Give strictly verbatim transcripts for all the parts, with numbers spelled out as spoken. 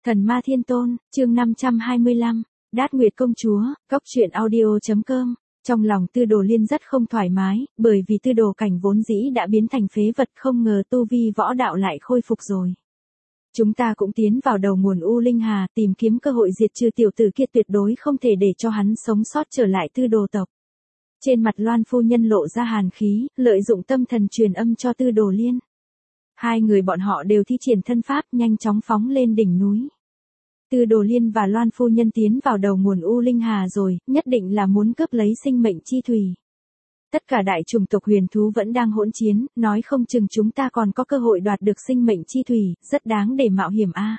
Thần Ma Thiên Tôn, chương năm trăm hai mươi lăm, Đát Nguyệt Công Chúa, Cốc truyện audio.com. Trong lòng Tư Đồ Liên rất không thoải mái, bởi vì Tư Đồ Cảnh vốn dĩ đã biến thành phế vật, không ngờ tu vi võ đạo lại khôi phục rồi. Chúng ta cũng tiến vào đầu nguồn U Linh Hà, tìm kiếm cơ hội diệt trừ tiểu tử kia, tuyệt đối không thể để cho hắn sống sót trở lại Tư Đồ tộc. Trên mặt Loan phu nhân lộ ra hàn khí, lợi dụng tâm thần truyền âm cho Tư Đồ Liên. Hai người bọn họ đều thi triển thân pháp, nhanh chóng phóng lên đỉnh núi. Tư Đồ Liên và Loan phu nhân tiến vào đầu nguồn U Linh Hà rồi, nhất định là muốn cướp lấy sinh mệnh chi thủy. Tất cả đại chủng tộc huyền thú vẫn đang hỗn chiến, nói không chừng chúng ta còn có cơ hội đoạt được sinh mệnh chi thủy, rất đáng để mạo hiểm a.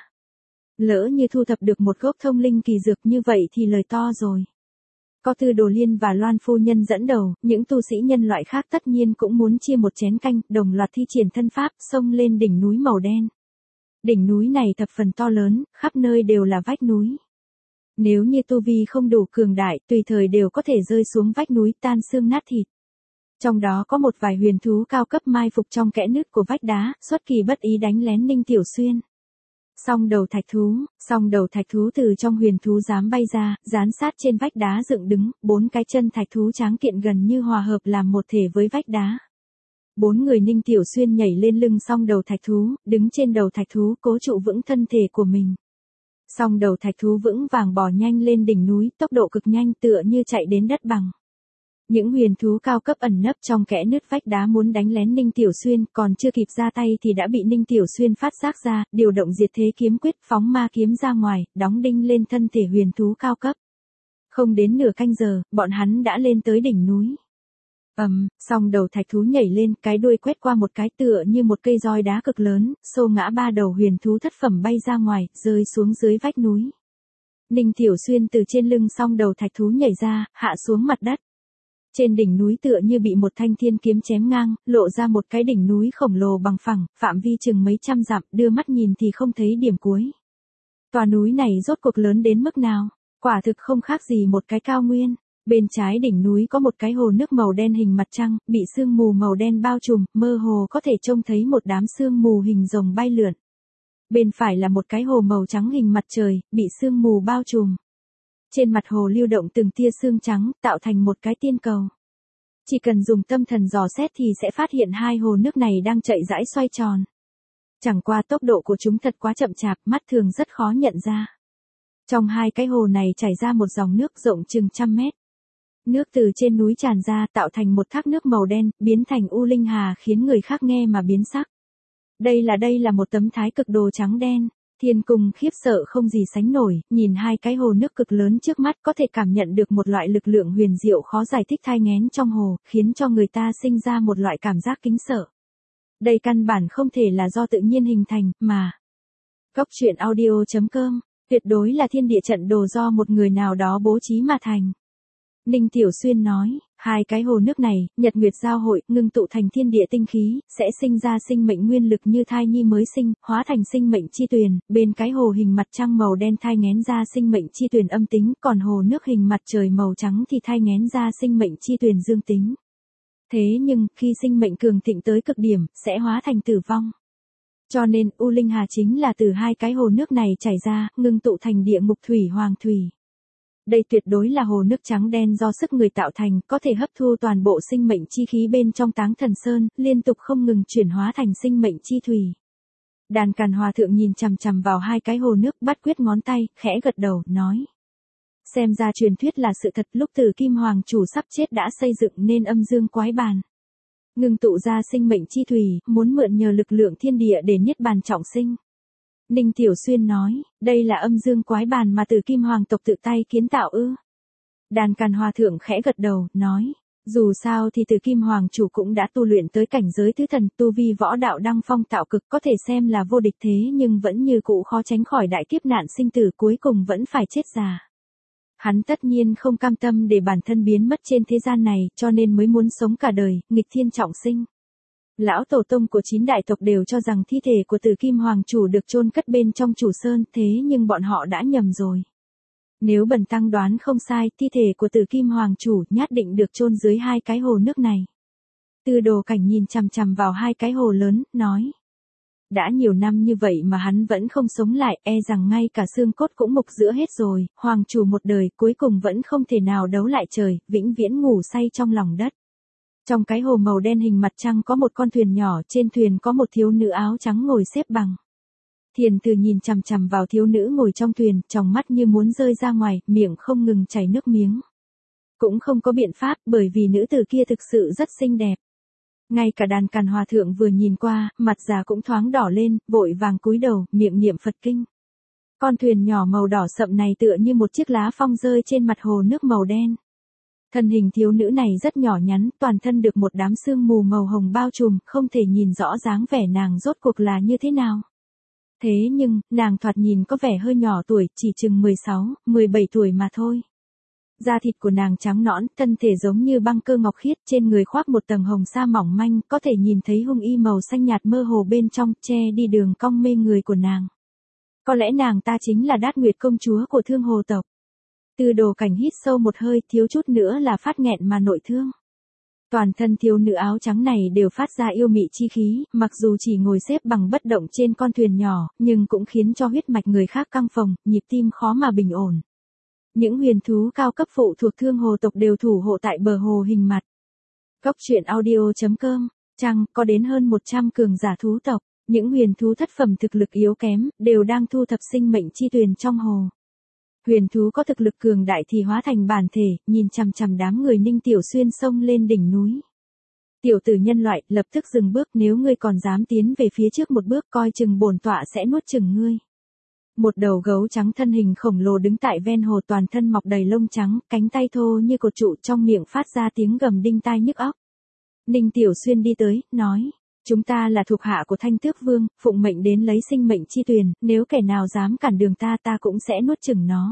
Lỡ như thu thập được một gốc thông linh kỳ dược như vậy thì lời to rồi. Có Tư Đồ Liên và Loan phu nhân dẫn đầu, những tu sĩ nhân loại khác tất nhiên cũng muốn chia một chén canh, đồng loạt thi triển thân pháp, xông lên đỉnh núi màu đen. Đỉnh núi này thập phần to lớn, khắp nơi đều là vách núi. Nếu như tu vi không đủ cường đại, tùy thời đều có thể rơi xuống vách núi tan xương nát thịt. Trong đó có một vài huyền thú cao cấp mai phục trong kẽ nứt của vách đá, xuất kỳ bất ý đánh lén Ninh Tiểu Xuyên. Song đầu thạch thú, song đầu thạch thú từ trong huyền thú dám bay ra, dán sát trên vách đá dựng đứng, bốn cái chân thạch thú tráng kiện gần như hòa hợp làm một thể với vách đá. Bốn người Ninh Tiểu Xuyên nhảy lên lưng song đầu thạch thú, đứng trên đầu thạch thú cố trụ vững thân thể của mình. Song đầu thạch thú vững vàng bò nhanh lên đỉnh núi, tốc độ cực nhanh tựa như chạy đến đất bằng. Những huyền thú cao cấp ẩn nấp trong kẽ nứt vách đá muốn đánh lén Ninh Tiểu Xuyên, còn chưa kịp ra tay thì đã bị Ninh Tiểu Xuyên phát giác ra, điều động diệt thế kiếm quyết, phóng ma kiếm ra ngoài, đóng đinh lên thân thể huyền thú cao cấp. Không đến nửa canh giờ, bọn hắn đã lên tới đỉnh núi. Ầm, um, song đầu thạch thú nhảy lên, cái đuôi quét qua một cái tựa như một cây roi đá cực lớn, xô ngã ba đầu huyền thú thất phẩm bay ra ngoài, rơi xuống dưới vách núi. Ninh Tiểu Xuyên từ trên lưng song đầu thạch thú nhảy ra, hạ xuống mặt đất. Trên đỉnh núi tựa như bị một thanh thiên kiếm chém ngang, lộ ra một cái đỉnh núi khổng lồ bằng phẳng, phạm vi chừng mấy trăm dặm, đưa mắt nhìn thì không thấy điểm cuối. Tòa núi này rốt cuộc lớn đến mức nào? Quả thực không khác gì một cái cao nguyên. Bên trái đỉnh núi có một cái hồ nước màu đen hình mặt trăng, bị sương mù màu đen bao trùm, mơ hồ có thể trông thấy một đám sương mù hình rồng bay lượn. Bên phải là một cái hồ màu trắng hình mặt trời, bị sương mù bao trùm. Trên mặt hồ lưu động từng tia sương trắng, tạo thành một cái tiên cầu. Chỉ cần dùng tâm thần dò xét thì sẽ phát hiện hai hồ nước này đang chạy rãi xoay tròn. Chẳng qua tốc độ của chúng thật quá chậm chạp, mắt thường rất khó nhận ra. Trong hai cái hồ này chảy ra một dòng nước rộng chừng trăm mét. Nước từ trên núi tràn ra tạo thành một thác nước màu đen, biến thành U Linh Hà khiến người khác nghe mà biến sắc. Đây là đây là một tấm thái cực đồ trắng đen. Thiên Cung khiếp sợ không gì sánh nổi, nhìn hai cái hồ nước cực lớn trước mắt có thể cảm nhận được một loại lực lượng huyền diệu khó giải thích thai nghén trong hồ, khiến cho người ta sinh ra một loại cảm giác kính sợ. Đây căn bản không thể là do tự nhiên hình thành, mà Cốc truyện audio.com, tuyệt đối là thiên địa trận đồ do một người nào đó bố trí mà thành. Ninh Tiểu Xuyên nói, hai cái hồ nước này, nhật nguyệt giao hội, ngưng tụ thành thiên địa tinh khí, sẽ sinh ra sinh mệnh nguyên lực như thai nhi mới sinh, hóa thành sinh mệnh chi tuyền, bên cái hồ hình mặt trăng màu đen thai nghén ra sinh mệnh chi tuyền âm tính, còn hồ nước hình mặt trời màu trắng thì thai nghén ra sinh mệnh chi tuyền dương tính. Thế nhưng, khi sinh mệnh cường thịnh tới cực điểm, sẽ hóa thành tử vong. Cho nên, U Linh Hà chính là từ hai cái hồ nước này chảy ra, ngưng tụ thành địa ngục thủy hoàng thủy. Đây tuyệt đối là hồ nước trắng đen do sức người tạo thành, có thể hấp thu toàn bộ sinh mệnh chi khí bên trong Táng Thần Sơn, liên tục không ngừng chuyển hóa thành sinh mệnh chi thủy. Đàn Càn Hòa Thượng nhìn chằm chằm vào hai cái hồ nước, bắt quyết ngón tay, khẽ gật đầu, nói. Xem ra truyền thuyết là sự thật, lúc Tử Kim Hoàng chủ sắp chết đã xây dựng nên âm dương quái bàn. Ngưng tụ ra sinh mệnh chi thủy, muốn mượn nhờ lực lượng thiên địa để niết bàn trọng sinh. Ninh Tiểu Xuyên nói, đây là âm dương quái bàn mà Tử Kim Hoàng tộc tự tay kiến tạo ư. Đàn Càn Hòa Thượng khẽ gật đầu, nói, dù sao thì Tử Kim Hoàng chủ cũng đã tu luyện tới cảnh giới tứ thần, tu vi võ đạo đăng phong tạo cực, có thể xem là vô địch, thế nhưng vẫn như cũ khó tránh khỏi đại kiếp nạn sinh tử, cuối cùng vẫn phải chết già. Hắn tất nhiên không cam tâm để bản thân biến mất trên thế gian này, cho nên mới muốn sống cả đời, nghịch thiên trọng sinh. Lão tổ tông của chín đại tộc đều cho rằng thi thể của Tử Kim Hoàng chủ được chôn cất bên trong Chủ Sơn, thế nhưng bọn họ đã nhầm rồi. Nếu bần tăng đoán không sai, thi thể của Tử Kim Hoàng chủ nhất định được chôn dưới hai cái hồ nước này. Tư Đồ Cảnh nhìn chằm chằm vào hai cái hồ lớn, nói. Đã nhiều năm như vậy mà hắn vẫn không sống lại, e rằng ngay cả xương cốt cũng mục rữa hết rồi, hoàng chủ một đời cuối cùng vẫn không thể nào đấu lại trời, vĩnh viễn ngủ say trong lòng đất. Trong cái hồ màu đen hình mặt trăng có một con thuyền nhỏ, trên thuyền có một thiếu nữ áo trắng ngồi xếp bằng. Thiền Từ nhìn chằm chằm vào thiếu nữ ngồi trong thuyền, tròng mắt như muốn rơi ra ngoài, miệng không ngừng chảy nước miếng. Cũng không có biện pháp, bởi vì nữ tử kia thực sự rất xinh đẹp. Ngay cả Đàn Càn Hòa Thượng vừa nhìn qua, mặt già cũng thoáng đỏ lên, vội vàng cúi đầu, miệng niệm Phật kinh. Con thuyền nhỏ màu đỏ sậm này tựa như một chiếc lá phong rơi trên mặt hồ nước màu đen. Thân hình thiếu nữ này rất nhỏ nhắn, toàn thân được một đám sương mù màu hồng bao trùm, không thể nhìn rõ dáng vẻ nàng rốt cuộc là như thế nào. Thế nhưng, nàng thoạt nhìn có vẻ hơi nhỏ tuổi, chỉ chừng mười sáu, mười bảy tuổi mà thôi. Da thịt của nàng trắng nõn, thân thể giống như băng cơ ngọc khiết, trên người khoác một tầng hồng sa mỏng manh, có thể nhìn thấy hung y màu xanh nhạt mơ hồ bên trong, che đi đường cong mê người của nàng. Có lẽ nàng ta chính là Đát Nguyệt công chúa của Thương Hồ tộc. Tư Đồ Cảnh hít sâu một hơi, thiếu chút nữa là phát nghẹn mà nội thương. Toàn thân thiếu nữ áo trắng này đều phát ra yêu mị chi khí, mặc dù chỉ ngồi xếp bằng bất động trên con thuyền nhỏ, nhưng cũng khiến cho huyết mạch người khác căng phồng, nhịp tim khó mà bình ổn. Những huyền thú cao cấp phụ thuộc Thương Hồ tộc đều thủ hộ tại bờ hồ hình mặt. Cốc truyện audio chấm com, chăng có đến hơn một trăm cường giả thú tộc, những huyền thú thất phẩm thực lực yếu kém, đều đang thu thập sinh mệnh chi tuyền trong hồ. Huyền thú có thực lực cường đại thì hóa thành bản thể, nhìn chằm chằm đám người Ninh Tiểu Xuyên xông lên đỉnh núi. Tiểu tử nhân loại, lập tức dừng bước, nếu ngươi còn dám tiến về phía trước một bước, coi chừng bổn tọa sẽ nuốt chửng ngươi. Một đầu gấu trắng thân hình khổng lồ đứng tại ven hồ, toàn thân mọc đầy lông trắng, cánh tay thô như cột trụ, trong miệng phát ra tiếng gầm đinh tai nhức óc. Ninh Tiểu Xuyên đi tới, nói, chúng ta là thuộc hạ của Thanh Tước Vương, phụng mệnh đến lấy sinh mệnh chi tuyền, nếu kẻ nào dám cản đường ta ta cũng sẽ nuốt chửng nó.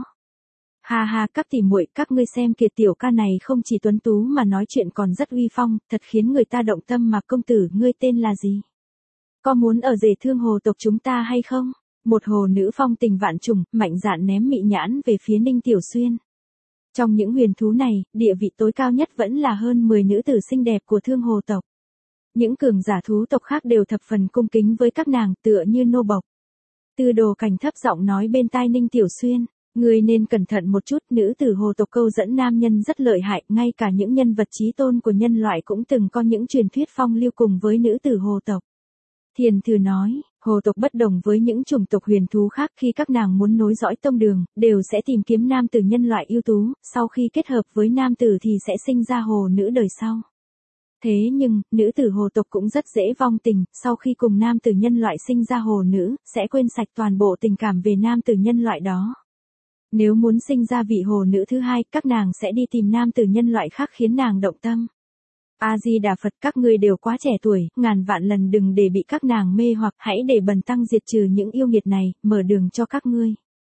Ha ha, các tỷ muội, các ngươi xem kìa, tiểu ca này không chỉ tuấn tú mà nói chuyện còn rất uy phong, thật khiến người ta động tâm mà. Công tử, ngươi tên là gì? Có muốn ở rể Thương Hồ tộc chúng ta hay không? Một hồ nữ phong tình vạn trùng, mạnh dạn ném mị nhãn về phía Ninh Tiểu Xuyên. Trong những huyền thú này, địa vị tối cao nhất vẫn là hơn mười nữ tử xinh đẹp của Thương Hồ tộc. Những cường giả thú tộc khác đều thập phần cung kính với các nàng, tựa như nô bộc. Tư Đồ Cảnh thấp giọng nói bên tai Ninh Tiểu Xuyên, ngươi nên cẩn thận một chút, nữ tử hồ tộc câu dẫn nam nhân rất lợi hại, ngay cả những nhân vật chí tôn của nhân loại cũng từng có những truyền thuyết phong lưu cùng với nữ tử hồ tộc. Thiền Thư nói, hồ tộc bất đồng với những chủng tộc huyền thú khác, khi các nàng muốn nối dõi tông đường, đều sẽ tìm kiếm nam tử nhân loại ưu tú, sau khi kết hợp với nam tử thì sẽ sinh ra hồ nữ đời sau. Thế nhưng, nữ tử hồ tộc cũng rất dễ vong tình, sau khi cùng nam tử nhân loại sinh ra hồ nữ, sẽ quên sạch toàn bộ tình cảm về nam tử nhân loại đó. Nếu muốn sinh ra vị hồ nữ thứ hai, các nàng sẽ đi tìm nam tử nhân loại khác khiến nàng động tâm. A-di-đà Phật, các ngươi đều quá trẻ tuổi, ngàn vạn lần đừng để bị các nàng mê hoặc, hãy để bần tăng diệt trừ những yêu nghiệt này, mở đường cho các ngươi.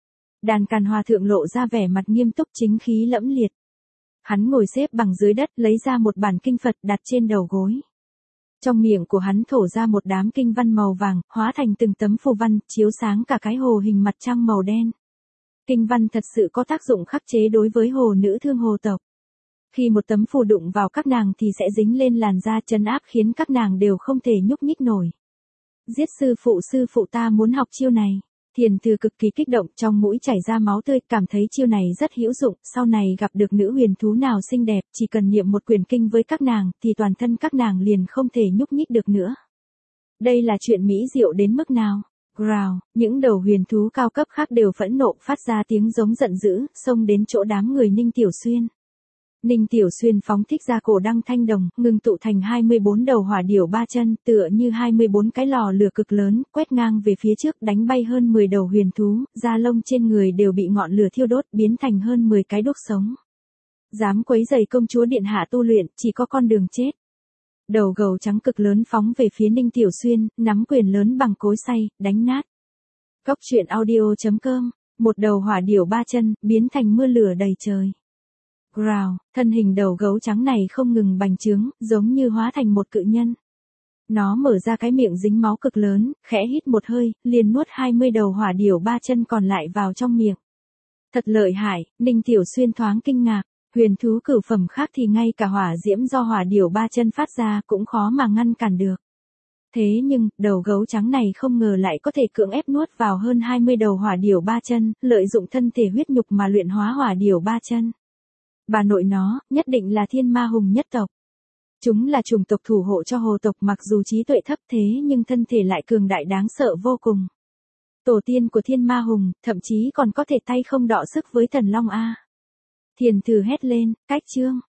Đàn Càn Hòa Thượng lộ ra vẻ mặt nghiêm túc, chính khí lẫm liệt. Hắn ngồi xếp bằng dưới đất, lấy ra một bản kinh Phật đặt trên đầu gối. Trong miệng của hắn thổ ra một đám kinh văn màu vàng, hóa thành từng tấm phù văn, chiếu sáng cả cái hồ hình mặt trăng màu đen. Kinh văn thật sự có tác dụng khắc chế đối với hồ nữ Thương Hồ tộc. Khi một tấm phù đụng vào các nàng thì sẽ dính lên làn da, trấn áp khiến các nàng đều không thể nhúc nhích nổi. Giết sư phụ, sư phụ ta muốn học chiêu này. Thiền Thư cực kỳ kích động, trong mũi chảy ra máu tươi, cảm thấy chiêu này rất hữu dụng, sau này gặp được nữ huyền thú nào xinh đẹp, chỉ cần niệm một quyển kinh với các nàng, thì toàn thân các nàng liền không thể nhúc nhích được nữa. Đây là chuyện mỹ diệu đến mức nào? Growl, những đầu huyền thú cao cấp khác đều phẫn nộ, phát ra tiếng giống giận dữ, xông đến chỗ đám người Ninh Tiểu Xuyên. Ninh Tiểu Xuyên phóng thích ra cổ đăng thanh đồng, ngưng tụ thành hai mươi bốn đầu hỏa điểu ba chân, tựa như hai mươi bốn cái lò lửa cực lớn, quét ngang về phía trước, đánh bay hơn mười đầu huyền thú, da lông trên người đều bị ngọn lửa thiêu đốt, biến thành hơn mười cái đuốc sống. Dám quấy rầy công chúa điện hạ tu luyện, chỉ có con đường chết. Đầu gầu trắng cực lớn phóng về phía Ninh Tiểu Xuyên, nắm quyền lớn bằng cối xay, đánh nát. Cốc truyện audio chấm com, một đầu hỏa điểu ba chân, biến thành mưa lửa đầy trời. Growl, thân hình đầu gấu trắng này không ngừng bành trướng, giống như hóa thành một cự nhân. Nó mở ra cái miệng dính máu cực lớn, khẽ hít một hơi, liền nuốt hai mươi đầu hỏa điểu ba chân còn lại vào trong miệng. Thật lợi hại, Ninh Tiểu Xuyên thoáng kinh ngạc, huyền thú cửu phẩm khác thì ngay cả hỏa diễm do hỏa điểu ba chân phát ra cũng khó mà ngăn cản được. Thế nhưng, đầu gấu trắng này không ngờ lại có thể cưỡng ép nuốt vào hơn hai mươi đầu hỏa điểu ba chân, lợi dụng thân thể huyết nhục mà luyện hóa hỏa điểu ba chân. Bà nội nó, nhất định là thiên ma hùng nhất tộc. Chúng là chủng tộc thủ hộ cho hồ tộc, mặc dù trí tuệ thấp thế nhưng thân thể lại cường đại đáng sợ vô cùng. Tổ tiên của thiên ma hùng, thậm chí còn có thể tay không đọ sức với thần long a. Thiền thử hét lên, cách chương.